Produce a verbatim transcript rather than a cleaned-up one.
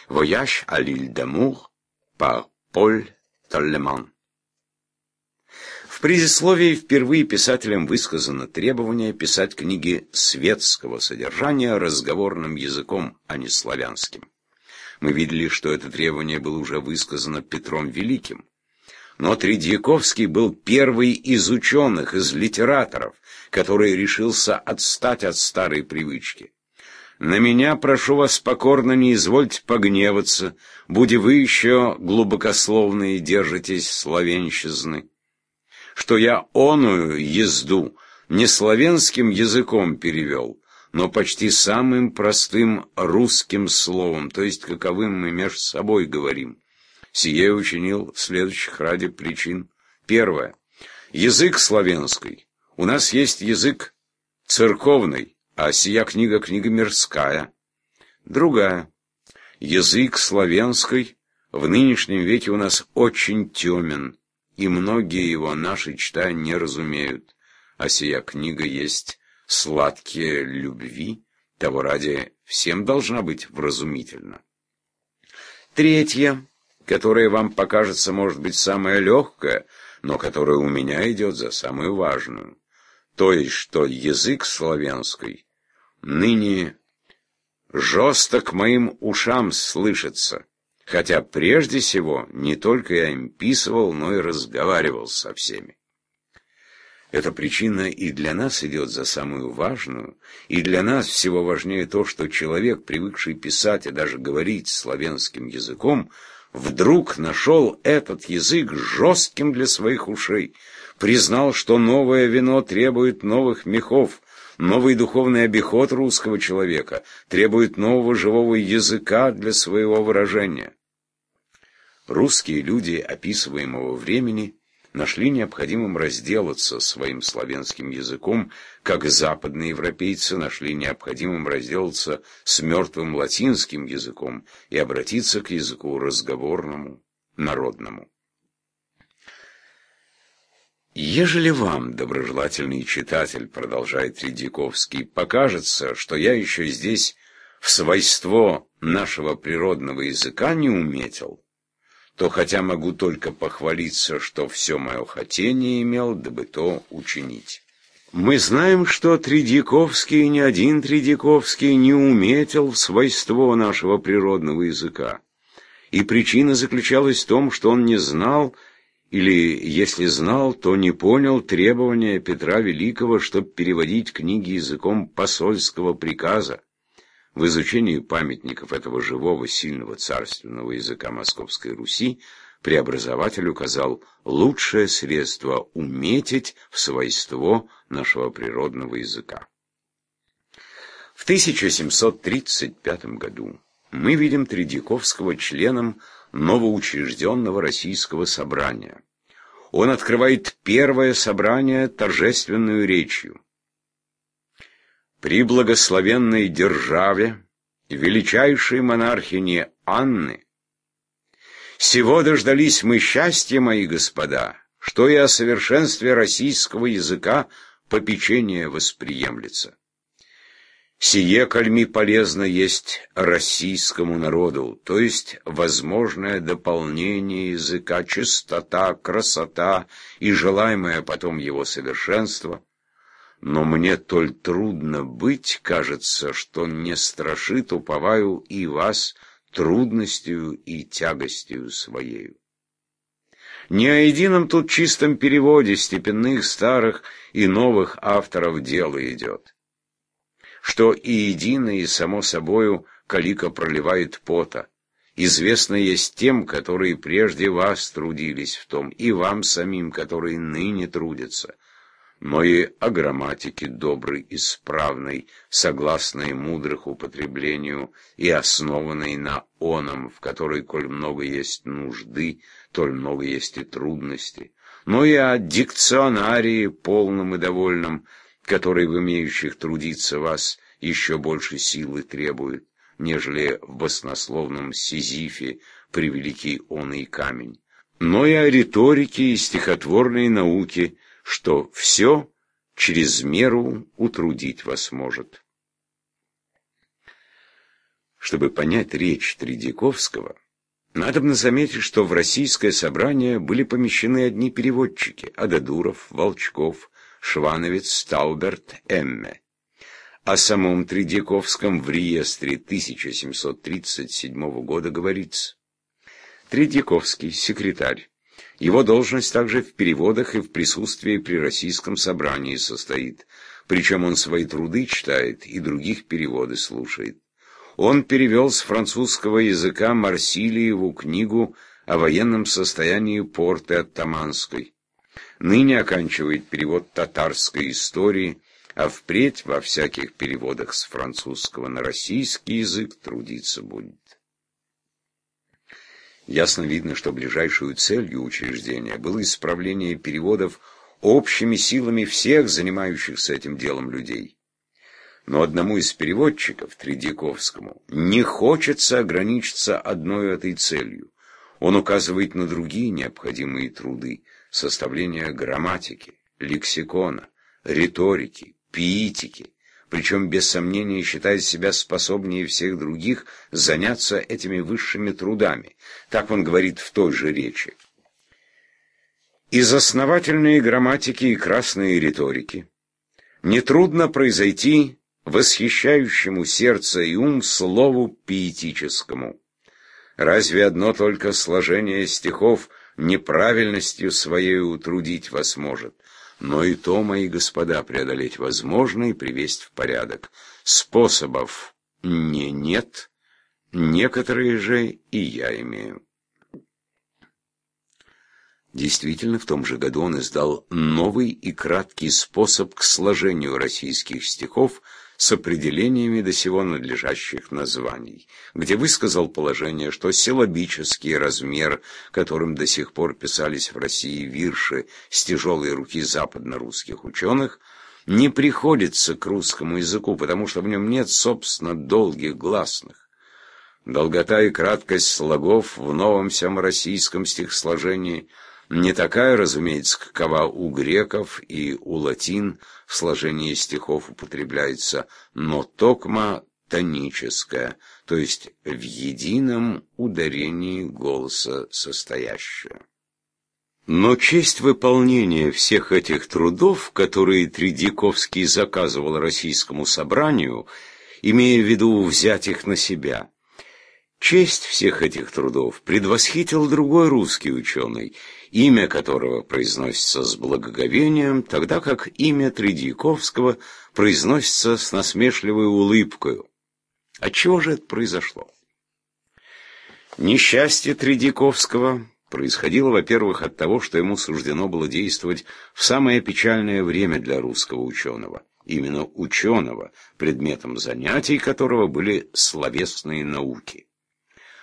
Voyage à l'île d'amour par Поль Толлеман. В предисловии впервые писателям высказано требование писать книги светского содержания разговорным языком, а не славянским. Мы видели, что это требование было уже высказано Петром Великим. Но Тредьяковский был первый из ученых, из литераторов, который решился отстать от старой привычки. «На меня, прошу вас, покорно не извольте погневаться, буди вы еще глубокословные держитесь славянщизны, что я оную езду не славянским языком перевел, но почти самым простым русским словом, то есть каковым мы между собой говорим. Сие учинил следующих ради причин. Первое. Язык славянский. У нас есть язык церковный, а сия книга книга мирская. Другая. Язык славянский в нынешнем веке у нас очень темен, и многие его наши читая не разумеют, а сия книга есть сладкие любви, того ради всем должна быть вразумительна. Третье, которое вам покажется, может быть, самое легкое, но которое у меня идет за самую важную, то есть, что язык славянский ныне жесток моим ушам слышится, хотя прежде всего не только я им писывал, но и разговаривал со всеми. Эта причина и для нас идет за самую важную, и для нас всего важнее то, что человек, привыкший писать и даже говорить славянским языком, вдруг нашел этот язык жестким для своих ушей, признал, что новое вино требует новых мехов, новый духовный обиход русского человека требует нового живого языка для своего выражения. Русские люди описываемого времени нашли необходимым разделаться своим славянским языком, как западные европейцы нашли необходимым разделаться с мертвым латинским языком и обратиться к языку разговорному, народному. Ежели вам, доброжелательный читатель, продолжает Тредьяковский, покажется, что я еще здесь в свойство нашего природного языка не уметил, то хотя могу только похвалиться, что все мое хотение имел, дабы то учинить. Мы знаем, что Тредьяковский, ни один Тредьяковский не уметил в свойство нашего природного языка. И причина заключалась в том, что он не знал, или, если знал, то не понял требования Петра Великого, чтобы переводить книги языком посольского приказа. В изучении памятников этого живого, сильного царственного языка Московской Руси преобразователь указал лучшее средство уметить в свойство нашего природного языка. В тысяча семьсот тридцать пятом году мы видим Тредьяковского членом новоучрежденного Российского собрания. Он открывает первое собрание торжественную речью. При благословенной державе, величайшей монархине Анны, сего дождались мы счастья, мои господа, что и о совершенстве российского языка попечение восприемлется. Сие кальми полезно есть российскому народу, то есть возможное дополнение языка, чистота, красота и желаемое потом его совершенство. Но мне толь трудно быть, кажется, что не страшит, уповаю и вас трудностью и тягостью своею. Не о едином тут чистом переводе степенных старых и новых авторов дело идет. Что и едино, и само собою калика проливает пота. Известно есть тем, которые прежде вас трудились в том, и вам самим, которые ныне трудятся. Но и о грамматике доброй, исправной, согласной мудрых употреблению и основанной на оном, в которой, коль много есть нужды, толь много есть и трудности. Но и о дикционарии полном и довольном, который в имеющих трудиться вас еще больше силы требует, нежели в баснословном Сизифе превеликий оный камень. Но и о риторике и стихотворной науке, что все через меру утрудить вас может. Чтобы понять речь Тредьяковского, надобно заметить, что в российское собрание были помещены одни переводчики: Ададуров, Волчков, Швановец, Стауберт, Эмме. О самом Тредьяковском в реестре тысяча семьсот тридцать седьмого года говорится: Тредьяковский, секретарь. Его должность также в переводах и в присутствии при российском собрании состоит, причем он свои труды читает и других переводы слушает. Он перевел с французского языка Марсилиеву книгу о военном состоянии порты Оттаманской. Ныне оканчивает перевод татарской истории, а впредь во всяких переводах с французского на российский язык трудиться будет. Ясно видно, что ближайшую целью учреждения было исправление переводов общими силами всех занимающихся этим делом людей. Но одному из переводчиков, Тредьяковскому, не хочется ограничиться одной этой целью. Он указывает на другие необходимые труды: составление грамматики, лексикона, риторики, пиитики, причем без сомнения считает себя способнее всех других заняться этими высшими трудами. Так он говорит в той же речи: из основательной грамматики и красной риторики нетрудно произойти восхищающему сердце и ум слову пиетическому. Разве одно только сложение стихов неправильностью своей утрудить вас может? Но и то, мои господа, преодолеть возможно и привесть в порядок. Способов не нет, некоторые же и я имею. Действительно, в том же году он издал новый и краткий способ к сложению российских стихов с определениями до сего надлежащих названий, где высказал положение, что силлабический размер, которым до сих пор писались в России вирши с тяжелой руки западно-русских ученых, не приходится к русскому языку, потому что в нем нет, собственно, долгих гласных. Долгота и краткость слогов в новом всем российском стихосложении не такая, разумеется, какова у греков и у латин в сложении стихов употребляется, но токма тоническая, то есть в едином ударении голоса состоящая. Но честь выполнения всех этих трудов, которые Тредьяковский заказывал российскому собранию, имея в виду взять их на себя, честь всех этих трудов предвосхитил другой русский ученый, имя которого произносится с благоговением, тогда как имя Тредьяковского произносится с насмешливой улыбкой. Отчего же это произошло? Несчастье Тредьяковского происходило, во-первых, от того, что ему суждено было действовать в самое печальное время для русского ученого, именно ученого, предметом занятий которого были словесные науки.